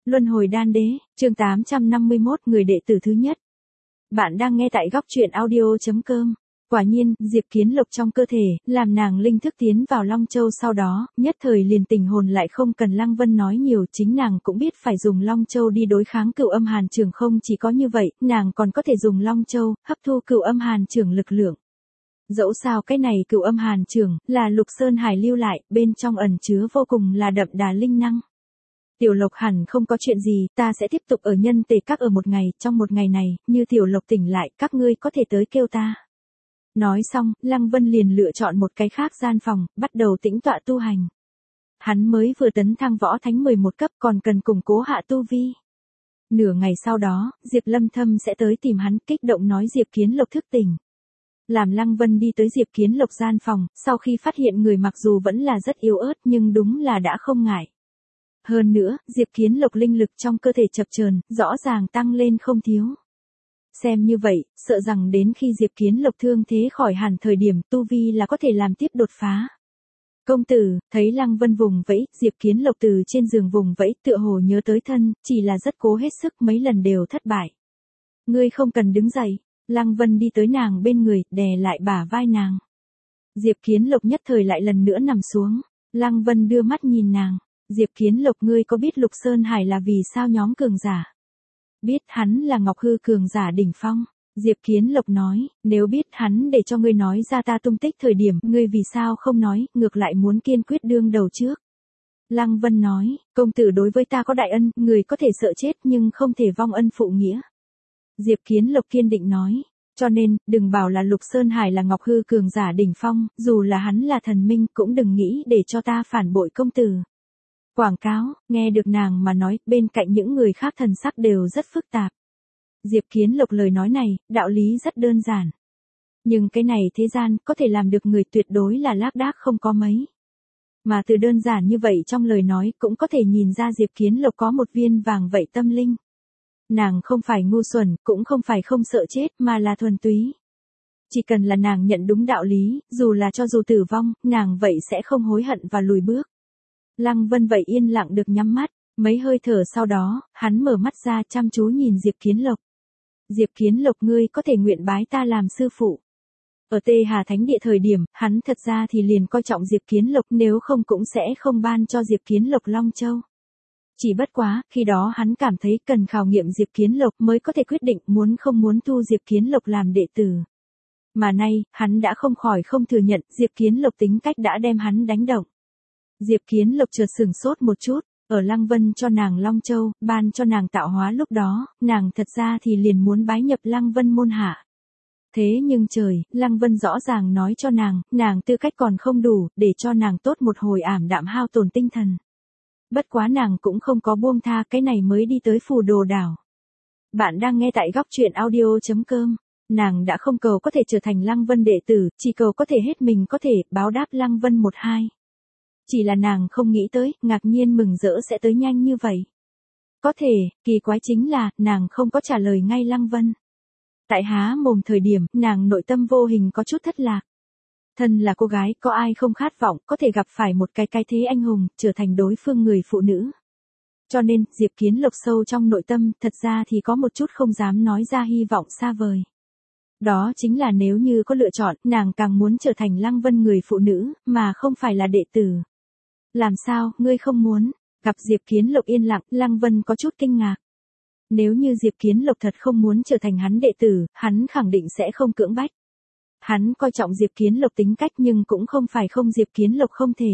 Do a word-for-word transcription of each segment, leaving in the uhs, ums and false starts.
Luân hồi đan đế, chương tám trăm năm mươi mốt, người đệ tử thứ nhất. Bạn đang nghe tại góc truyện audio chấm com. Quả nhiên, Diệp Kiến Lộc trong cơ thể, làm nàng linh thức tiến vào Long Châu sau đó, nhất thời liền tình hồn lại không cần Lăng Vân nói nhiều, chính nàng cũng biết phải dùng Long Châu đi đối kháng Cửu Âm Hàn Chưởng, không chỉ có như vậy, nàng còn có thể dùng Long Châu, hấp thu Cửu Âm Hàn Chưởng lực lượng. Dẫu sao cái này Cửu Âm Hàn Chưởng, là Lục Sơn Hải lưu lại, bên trong ẩn chứa vô cùng là đậm đà linh năng. Tiểu Lộc hẳn không có chuyện gì, ta sẽ tiếp tục ở nhân tề các ở một ngày, trong một ngày này, như Tiểu Lộc tỉnh lại, các ngươi có thể tới kêu ta. Nói xong, Lăng Vân liền lựa chọn một cái khác gian phòng, bắt đầu tĩnh tọa tu hành. Hắn mới vừa tấn thăng võ thánh mười một cấp, còn cần củng cố hạ tu vi. Nửa ngày sau đó, Diệp Lâm Thâm sẽ tới tìm hắn, kích động nói Diệp Kiến Lộc thức tỉnh. Làm Lăng Vân đi tới Diệp Kiến Lộc gian phòng, sau khi phát hiện người mặc dù vẫn là rất yếu ớt nhưng đúng là đã không ngại. Hơn nữa, Diệp Kiến Lộc linh lực trong cơ thể chập chờn, rõ ràng tăng lên không thiếu. Xem như vậy, sợ rằng đến khi Diệp Kiến Lộc thương thế khỏi hẳn thời điểm tu vi là có thể làm tiếp đột phá. Công tử, thấy Lăng Vân vùng vẫy, Diệp Kiến Lộc từ trên giường vùng vẫy tựa hồ nhớ tới thân, chỉ là rất cố hết sức mấy lần đều thất bại. Ngươi không cần đứng dậy, Lăng Vân đi tới nàng bên người, đè lại bả vai nàng. Diệp Kiến Lộc nhất thời lại lần nữa nằm xuống, Lăng Vân đưa mắt nhìn nàng. Diệp Kiến Lộc, ngươi có biết Lục Sơn Hải là vì sao nhóm cường giả? Biết, hắn là Ngọc Hư cường giả đỉnh phong. Diệp Kiến Lộc nói, nếu biết hắn để cho ngươi nói ra ta tung tích thời điểm, ngươi vì sao không nói, ngược lại muốn kiên quyết đương đầu trước. Lăng Vân nói, công tử đối với ta có đại ân, người có thể sợ chết nhưng không thể vong ân phụ nghĩa. Diệp Kiến Lộc kiên định nói, cho nên, đừng bảo là Lục Sơn Hải là Ngọc Hư cường giả đỉnh phong, dù là hắn là thần minh cũng đừng nghĩ để cho ta phản bội công tử. Quảng cáo, nghe được nàng mà nói, bên cạnh những người khác thần sắc đều rất phức tạp. Diệp Kiến Lộc lời nói này, đạo lý rất đơn giản. Nhưng cái này thế gian, có thể làm được người tuyệt đối là lác đác không có mấy. Mà từ đơn giản như vậy trong lời nói cũng có thể nhìn ra Diệp Kiến Lộc có một viên vàng vậy tâm linh. Nàng không phải ngu xuẩn, cũng không phải không sợ chết, mà là thuần túy. Chỉ cần là nàng nhận đúng đạo lý, dù là cho dù tử vong, nàng vậy sẽ không hối hận và lùi bước. Lăng Vân vậy yên lặng được nhắm mắt, mấy hơi thở sau đó, hắn mở mắt ra chăm chú nhìn Diệp Kiến Lộc. Diệp Kiến Lộc, ngươi có thể nguyện bái ta làm sư phụ. Ở Tê Hà Thánh Địa thời điểm, hắn thật ra thì liền coi trọng Diệp Kiến Lộc, nếu không cũng sẽ không ban cho Diệp Kiến Lộc Long Châu. Chỉ bất quá, khi đó hắn cảm thấy cần khảo nghiệm Diệp Kiến Lộc mới có thể quyết định muốn không muốn thu Diệp Kiến Lộc làm đệ tử. Mà nay, hắn đã không khỏi không thừa nhận, Diệp Kiến Lộc tính cách đã đem hắn đánh động. Diệp Kiến Lộc chợt sửng sốt một chút, ở Lăng Vân cho nàng Long Châu, ban cho nàng tạo hóa lúc đó, nàng thật ra thì liền muốn bái nhập Lăng Vân môn hạ. Thế nhưng trời, Lăng Vân rõ ràng nói cho nàng, nàng tư cách còn không đủ, để cho nàng tốt một hồi ảm đạm hao tổn tinh thần. Bất quá nàng cũng không có buông tha, cái này mới đi tới Phù Đồ Đảo. Bạn đang nghe tại góc truyện audio chấm com. Nàng đã không cầu có thể trở thành Lăng Vân đệ tử, chỉ cầu có thể hết mình có thể báo đáp Lăng Vân một hai. Chỉ là nàng không nghĩ tới, ngạc nhiên mừng rỡ sẽ tới nhanh như vậy. Có thể, kỳ quái chính là, nàng không có trả lời ngay Lăng Vân. Tại há mồm thời điểm, nàng nội tâm vô hình có chút thất lạc. Thân là cô gái, có ai không khát vọng, có thể gặp phải một cái cái thế anh hùng, trở thành đối phương người phụ nữ. Cho nên, Diệp Kiến Lộc sâu trong nội tâm, thật ra thì có một chút không dám nói ra hy vọng xa vời. Đó chính là nếu như có lựa chọn, nàng càng muốn trở thành Lăng Vân người phụ nữ, mà không phải là đệ tử. Làm sao, ngươi không muốn? Gặp Diệp Kiến Lộc yên lặng, Lăng Vân có chút kinh ngạc. Nếu như Diệp Kiến Lộc thật không muốn trở thành hắn đệ tử, hắn khẳng định sẽ không cưỡng bách. Hắn coi trọng Diệp Kiến Lộc tính cách nhưng cũng không phải không Diệp Kiến Lộc không thể.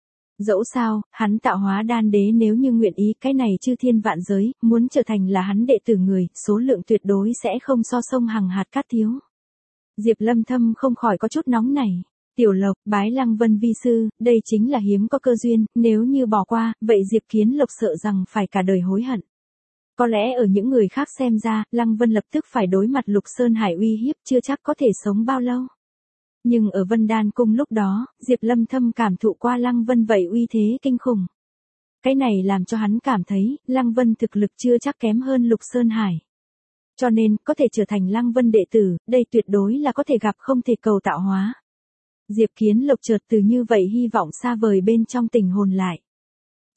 Dẫu sao, hắn tạo hóa đan đế nếu như nguyện ý cái này chư thiên vạn giới, muốn trở thành là hắn đệ tử người, số lượng tuyệt đối sẽ không so sông hằng hạt cát thiếu. Diệp Lâm Thâm không khỏi có chút nóng nảy. Tiểu Lộc, bái Lăng Vân vi sư, đây chính là hiếm có cơ duyên, nếu như bỏ qua, vậy Diệp Kiến Lộc sợ rằng phải cả đời hối hận. Có lẽ ở những người khác xem ra, Lăng Vân lập tức phải đối mặt Lục Sơn Hải uy hiếp, chưa chắc có thể sống bao lâu. Nhưng ở Vân Đan Cung lúc đó, Diệp Lâm Thâm cảm thụ qua Lăng Vân vậy uy thế kinh khủng. Cái này làm cho hắn cảm thấy, Lăng Vân thực lực chưa chắc kém hơn Lục Sơn Hải. Cho nên, có thể trở thành Lăng Vân đệ tử, đây tuyệt đối là có thể gặp không thể cầu tạo hóa. Diệp Kiến Lộc chợt từ như vậy hy vọng xa vời bên trong tình hồn lại.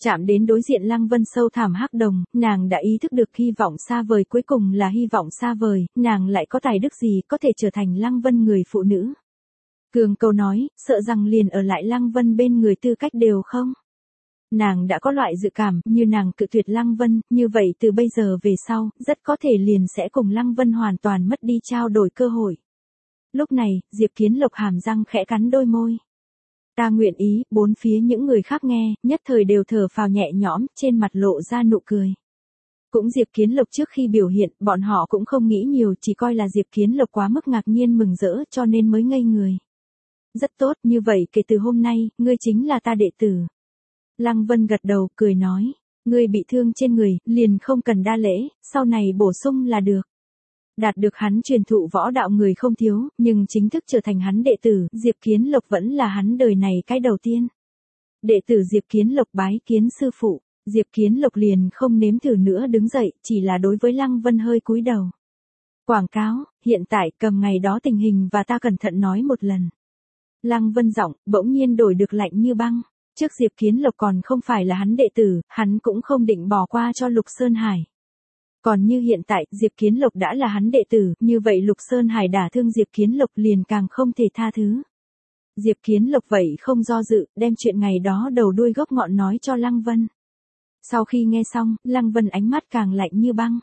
Chạm đến đối diện Lăng Vân sâu thẳm hắc đồng, nàng đã ý thức được hy vọng xa vời cuối cùng là hy vọng xa vời, nàng lại có tài đức gì có thể trở thành Lăng Vân người phụ nữ. Cường Cầu nói, sợ rằng liền ở lại Lăng Vân bên người tư cách đều không. Nàng đã có loại dự cảm, như nàng cự tuyệt Lăng Vân, như vậy từ bây giờ về sau, rất có thể liền sẽ cùng Lăng Vân hoàn toàn mất đi trao đổi cơ hội. Lúc này, Diệp Kiến Lộc hàm răng khẽ cắn đôi môi. Ta nguyện ý, bốn phía những người khác nghe, nhất thời đều thở phào nhẹ nhõm, trên mặt lộ ra nụ cười. Cũng Diệp Kiến Lộc trước khi biểu hiện, bọn họ cũng không nghĩ nhiều, chỉ coi là Diệp Kiến Lộc quá mức ngạc nhiên mừng rỡ cho nên mới ngây người. Rất tốt, như vậy kể từ hôm nay, ngươi chính là ta đệ tử. Lăng Vân gật đầu, cười nói, ngươi bị thương trên người, liền không cần đa lễ, sau này bổ sung là được. Đạt được hắn truyền thụ võ đạo người không thiếu, nhưng chính thức trở thành hắn đệ tử, Diệp Kiến Lộc vẫn là hắn đời này cái đầu tiên. Đệ tử Diệp Kiến Lộc bái kiến sư phụ, Diệp Kiến Lộc liền không nếm thử nữa đứng dậy, chỉ là đối với Lăng Vân hơi cúi đầu. Quảng cáo, hiện tại cầm ngày đó tình hình và ta cẩn thận nói một lần. Lăng Vân giọng, bỗng nhiên đổi được lạnh như băng. Trước Diệp Kiến Lộc còn không phải là hắn đệ tử, hắn cũng không định bỏ qua cho Lục Sơn Hải. Còn như hiện tại, Diệp Kiến Lộc đã là hắn đệ tử, như vậy Lục Sơn Hải đả thương Diệp Kiến Lộc liền càng không thể tha thứ. Diệp Kiến Lộc vậy không do dự, đem chuyện ngày đó đầu đuôi gốc ngọn nói cho Lăng Vân. Sau khi nghe xong, Lăng Vân ánh mắt càng lạnh như băng.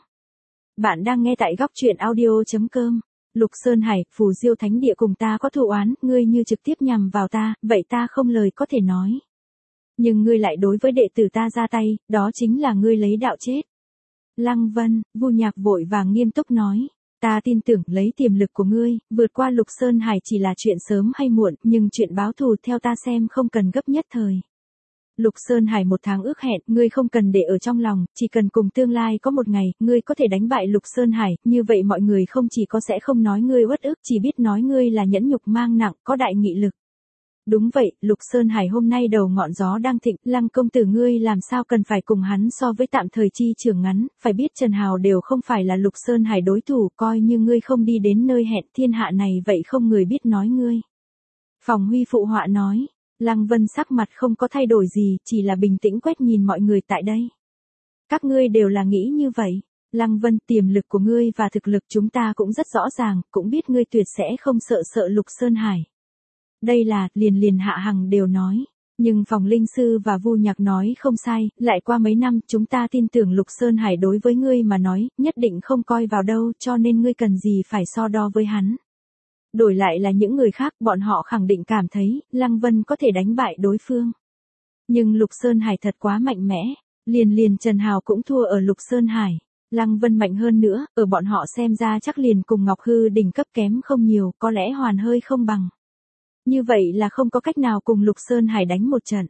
Bạn đang nghe tại góc truyện audio chấm com. Lục Sơn Hải, Phù Diêu Thánh Địa cùng ta có thù oán, ngươi như trực tiếp nhằm vào ta, vậy ta không lời có thể nói. Nhưng ngươi lại đối với đệ tử ta ra tay, đó chính là ngươi lấy đạo chết. Lăng Vân, Vu Nhạc vội vàng nghiêm túc nói, ta tin tưởng lấy tiềm lực của ngươi, vượt qua Lục Sơn Hải chỉ là chuyện sớm hay muộn, nhưng chuyện báo thù theo ta xem không cần gấp nhất thời. Lục Sơn Hải một tháng ước hẹn, ngươi không cần để ở trong lòng, chỉ cần cùng tương lai có một ngày, ngươi có thể đánh bại Lục Sơn Hải, như vậy mọi người không chỉ có sẽ không nói ngươi uất ức, chỉ biết nói ngươi là nhẫn nhục mang nặng, có đại nghị lực. Đúng vậy, Lục Sơn Hải hôm nay đầu ngọn gió đang thịnh, Lăng công tử ngươi làm sao cần phải cùng hắn so với tạm thời chi trưởng ngắn, phải biết Trần Hào đều không phải là Lục Sơn Hải đối thủ, coi như ngươi không đi đến nơi hẹn thiên hạ này vậy không người biết nói ngươi. Phòng Huy phụ họa nói, Lăng Vân sắc mặt không có thay đổi gì, chỉ là bình tĩnh quét nhìn mọi người tại đây. Các ngươi đều là nghĩ như vậy. Lăng Vân, tiềm lực của ngươi và thực lực chúng ta cũng rất rõ ràng, cũng biết ngươi tuyệt sẽ không sợ sợ Lục Sơn Hải. Đây là, liền liền Hạ Hằng đều nói. Nhưng Phòng Linh Sư và Vu Nhạc nói không sai, lại qua mấy năm, chúng ta tin tưởng Lục Sơn Hải đối với ngươi mà nói, nhất định không coi vào đâu, cho nên ngươi cần gì phải so đo với hắn. Đổi lại là những người khác, bọn họ khẳng định cảm thấy, Lăng Vân có thể đánh bại đối phương. Nhưng Lục Sơn Hải thật quá mạnh mẽ, liền liền Trần Hào cũng thua ở Lục Sơn Hải. Lăng Vân mạnh hơn nữa, ở bọn họ xem ra chắc liền cùng Ngọc Hư đỉnh cấp kém không nhiều, có lẽ hoàn hơi không bằng. Như vậy là không có cách nào cùng Lục Sơn Hải đánh một trận.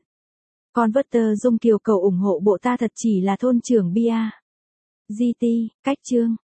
Converter Dung Kiều cầu ủng hộ bộ ta thật chỉ là thôn trưởng bia. giê tê, cách chương.